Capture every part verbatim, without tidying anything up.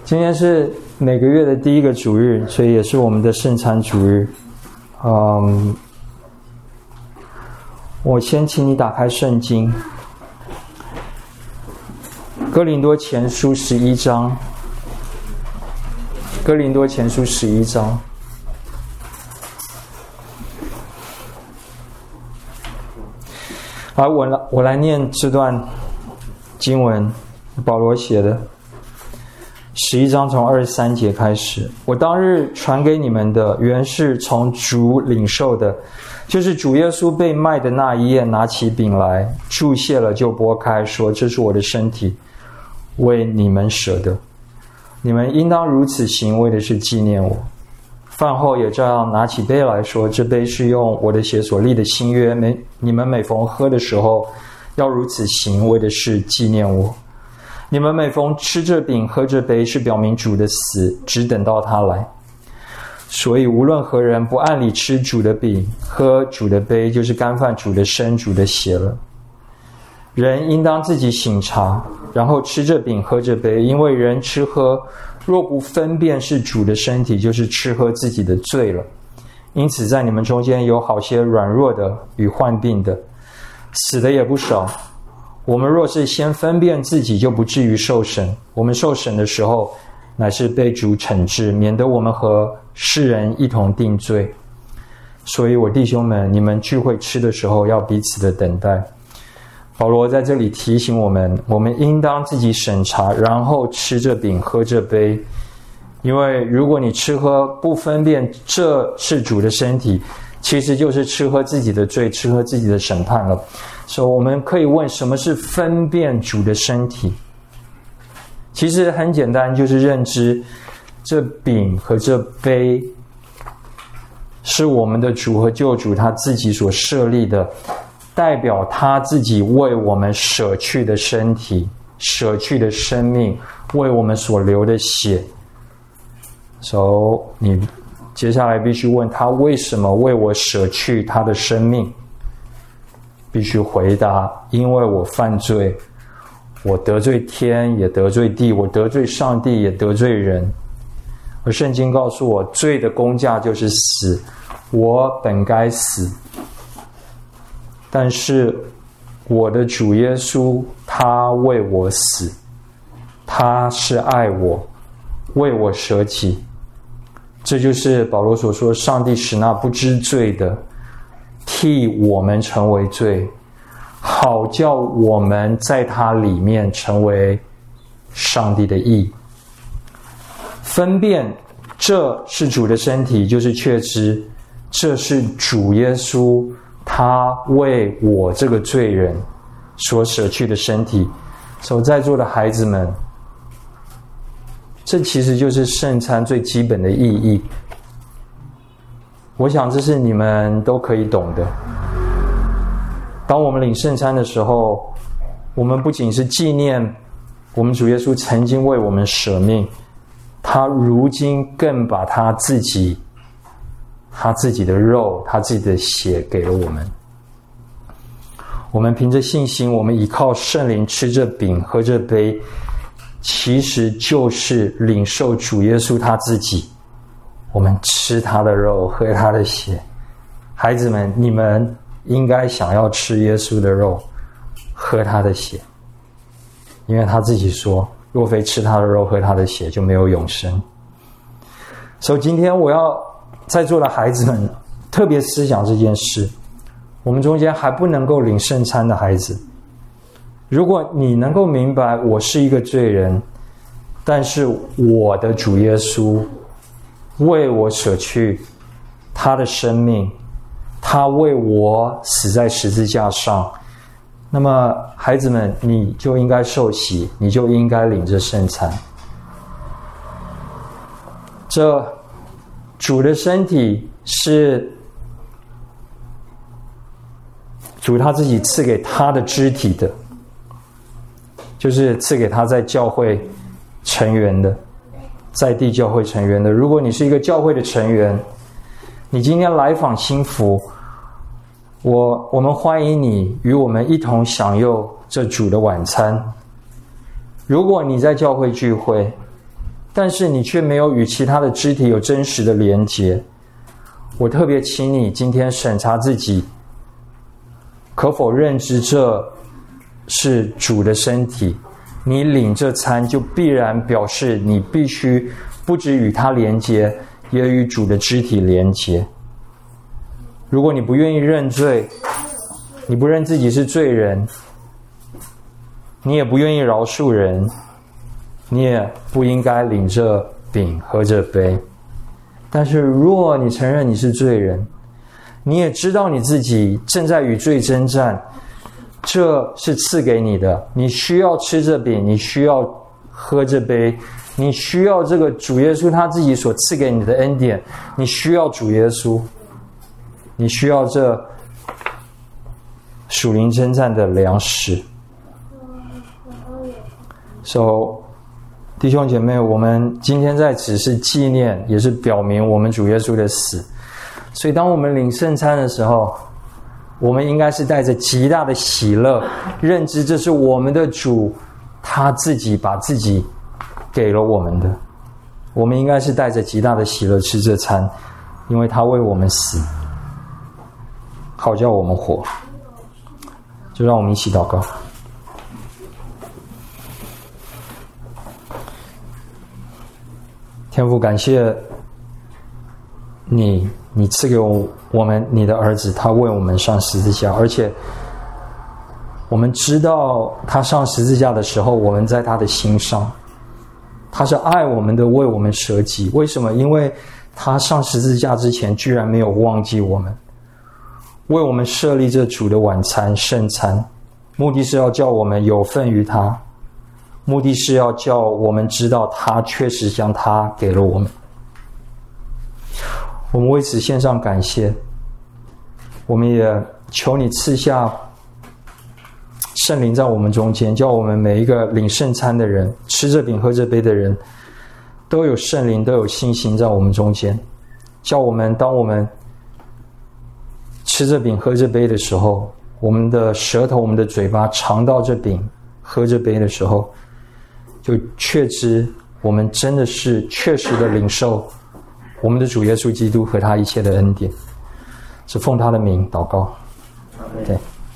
今天是每个月的第一个主日，所以也是我们的圣餐主日。嗯，我先请你打开圣经，哥林多前书十一章，哥林多前书十一章。好，我来我来念这段经文，保罗写的。十一章从二十三节开始，我当日传给你们的，原是从主领受的，就是主耶稣被卖的那一夜，拿起饼来，祝谢了，就拨开，说：“这是我的身体，为你们舍的，你们应当如此行，为的是纪念我。”饭后也照样拿起杯来说：“这杯是用我的血所立的新约，每你们每逢喝的时候，要如此行，为的是纪念我。你们每逢吃这饼喝这杯，是表明主的死，只等到他来。所以无论何人不按理吃主的饼喝主的杯，就是干犯主的身主的血了。人应当自己省察，然后吃这饼喝这杯，因为人吃喝若不分辨是主的身体，就是吃喝自己的罪了。因此在你们中间有好些软弱的与患病的，死的也不少。我们若是先分辨自己，就不至于受审。我们受审的时候，乃是被主惩治，免得我们和世人一同定罪。所以我弟兄们，你们聚会吃的时候，要彼此的等待。保罗在这里提醒我们，我们应当自己审查，然后吃这饼喝这杯。因为如果你吃喝不分辨这是主的身体，其实就是吃喝自己的罪，吃喝自己的审判了。所以我们可以问，什么是分辨主的身体？其实很简单，就是认知这饼和这杯是我们的主和救主他自己所设立的，代表他自己为我们舍去的身体，舍去的生命，为我们所流的血。所以你接下来必须问他，为什么为我舍去他的生命？必须回答，因为我犯罪，我得罪天也得罪地，我得罪上帝也得罪人。而圣经告诉我，罪的工价就是死，我本该死。但是我的主耶稣，他为我死，他是爱我，为我舍己。这就是保罗所说，上帝使那不知罪的替我们成为罪，好叫我们在他里面成为上帝的义。分辨这是主的身体，就是确知这是主耶稣他为我这个罪人所舍去的身体。所以在座的孩子们，这其实就是圣餐最基本的意义。我想这是你们都可以懂的。当我们领圣餐的时候，我们不仅是纪念我们主耶稣曾经为我们舍命，他如今更把他自己他自己的肉，他自己的血给了我们。我们凭着信心，我们依靠圣灵吃这饼喝这杯，其实就是领受主耶稣他自己。我们吃他的肉，喝他的血。孩子们，你们应该想要吃耶稣的肉，喝他的血，因为他自己说，若非吃他的肉，喝他的血，就没有永生。所以今天我要在座的孩子们特别思想这件事。我们中间还不能够领圣餐的孩子，如果你能够明白我是一个罪人，但是我的主耶稣为我舍去他的生命，他为我死在十字架上，那么孩子们，你就应该受洗，你就应该领着圣餐。这主的身体是主他自己赐给他的肢体的，就是赐给他在教会成员的，在地教会成员的。如果你是一个教会的成员，你今天来访新福，我我们欢迎你与我们一同享用这主的晚餐。如果你在教会聚会， 但是你却没有与其他的肢体有真实的连结。我特别请你今天审查自己，可否认知这是主的身体？你领这餐就必然表示你必须不只与他连结，也与主的肢体连结。如果你不愿意认罪，你不认自己是罪人，你也不愿意饶恕人，你也不应该领这饼喝这杯。但是若你承认你是罪人，你也知道你自己正在与罪征战，这是赐给你的，你需要吃这饼，你需要喝这杯，你需要这个主耶稣他自己所赐给你的恩典，你需要主耶稣，你需要这属灵征战的粮食。So， 弟兄姐妹，我们今天在此是纪念，也是表明我们主耶稣的死。所以当我们领圣餐的时候，我们应该是带着极大的喜乐，认知这是我们的主他自己把自己给了我们的。我们应该是带着极大的喜乐吃这餐，因为他为我们死，好叫我们活。就让我们一起祷告。天父，感谢你，你赐给我我们你的儿子，他为我们上十字架，而且我们知道他上十字架的时候，我们在他的心上，他是爱我们的，为我们舍己。为什么？因为他上十字架之前居然没有忘记我们，为我们设立这主的晚餐圣餐，目的是要叫我们有份于他，目的是要叫我们知道他确实将他给了我们。我们为此献上感谢，我们也求你赐下圣灵在我们中间，叫我们每一个领圣餐的人，吃这饼喝这杯的人，都有圣灵，都有信心在我们中间，叫我们当我们吃这饼喝这杯的时候，我们的舌头我们的嘴巴尝到这饼喝这杯的时候，就确知我们真的是确实的领受我们的主耶稣基督和他一切的恩典。是奉他的名祷告。对。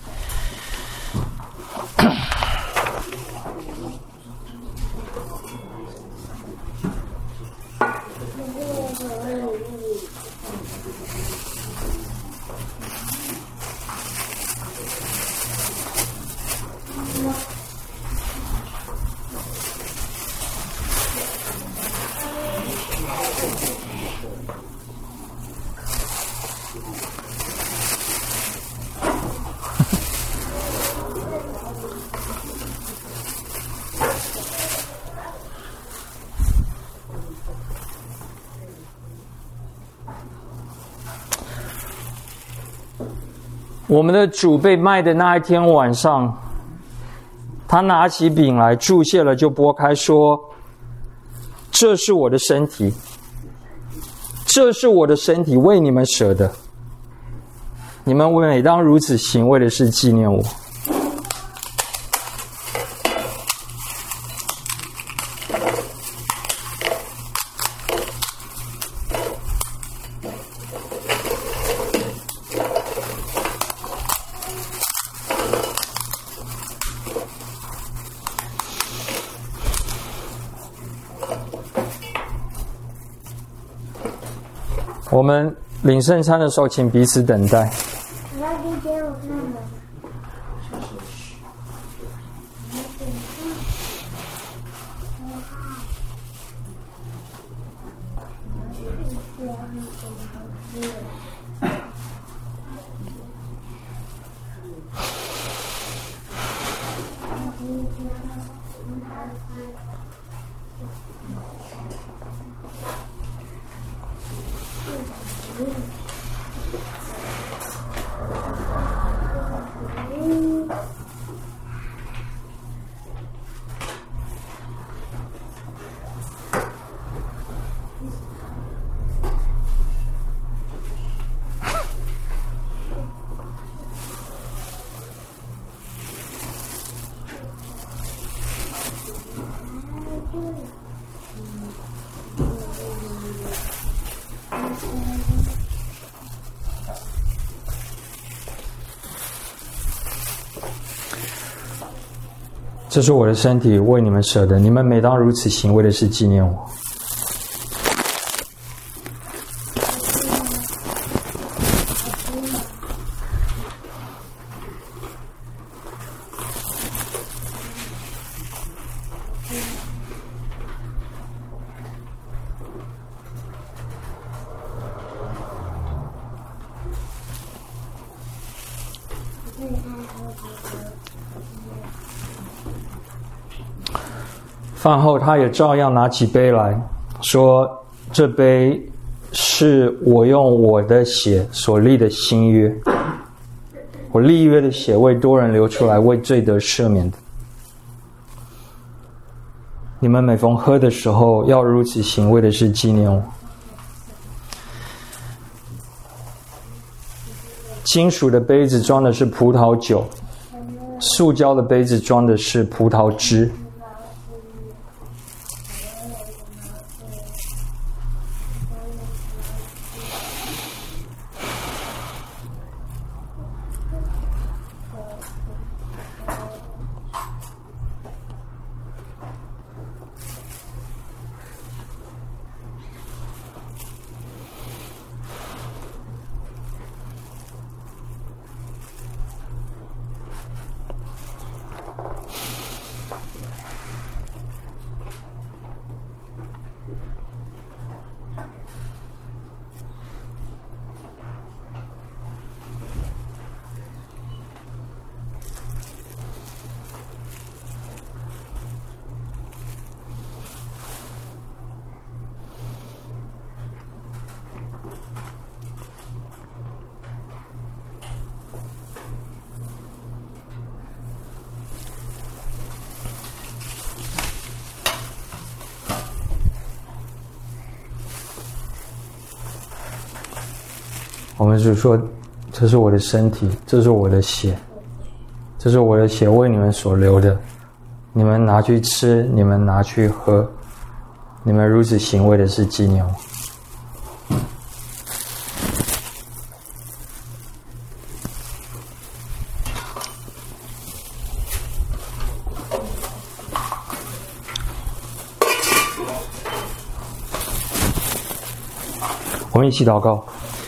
我们的主被卖的那一天晚上，他拿起饼来注谢了，就拨开说：“这是我的身体，这是我的身体，为你们舍的。你们每当如此行，为的是纪念我。”我们领圣餐的时候，请彼此等待。 我要给给我看的。 这是我的身体，为你们舍的，你们每当如此行，为的是纪念我。饭后，他也照样拿起杯来说：“这杯是我用我的血所立的新约，我立约的血为多人流出来，为罪得赦免的。你们每逢喝的时候，要如此行，为的是纪念我。”金属的杯子装的是葡萄酒，塑胶的杯子装的是葡萄汁。我们是说，这是我的身体，这是我的血，这是我的血为你们所流的，你们拿去吃，你们拿去喝，你们如此行为的是纪念我。我们一起祷告。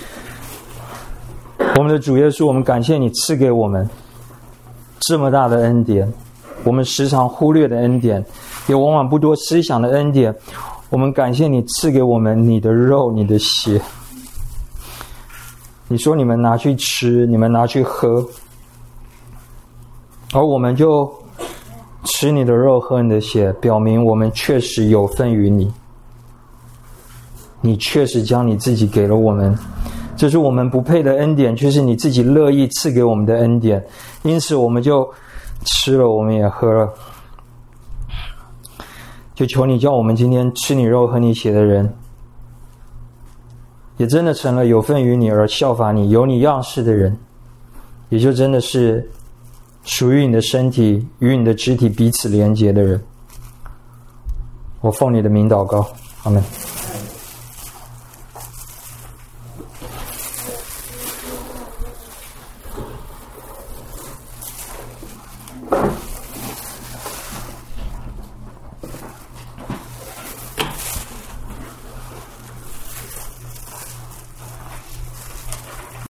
我们的主耶稣，我们感谢你赐给我们这么大的恩典，我们时常忽略的恩典，也往往不多思想的恩典。我们感谢你赐给我们你的肉，你的血。你说你们拿去吃，你们拿去喝，而我们就吃你的肉，喝你的血，表明我们确实有份于你，你确实将你自己给了我们，这是我们不配的恩典，却是你自己乐意赐给我们的恩典，因此我们就吃了，我们也喝了。就求你叫我们今天吃你肉喝你血的人，也真的成了有份于你而效法你有你样式的人，也就真的是属于你的身体与你的肢体彼此连结的人。我奉你的名祷告，阿们。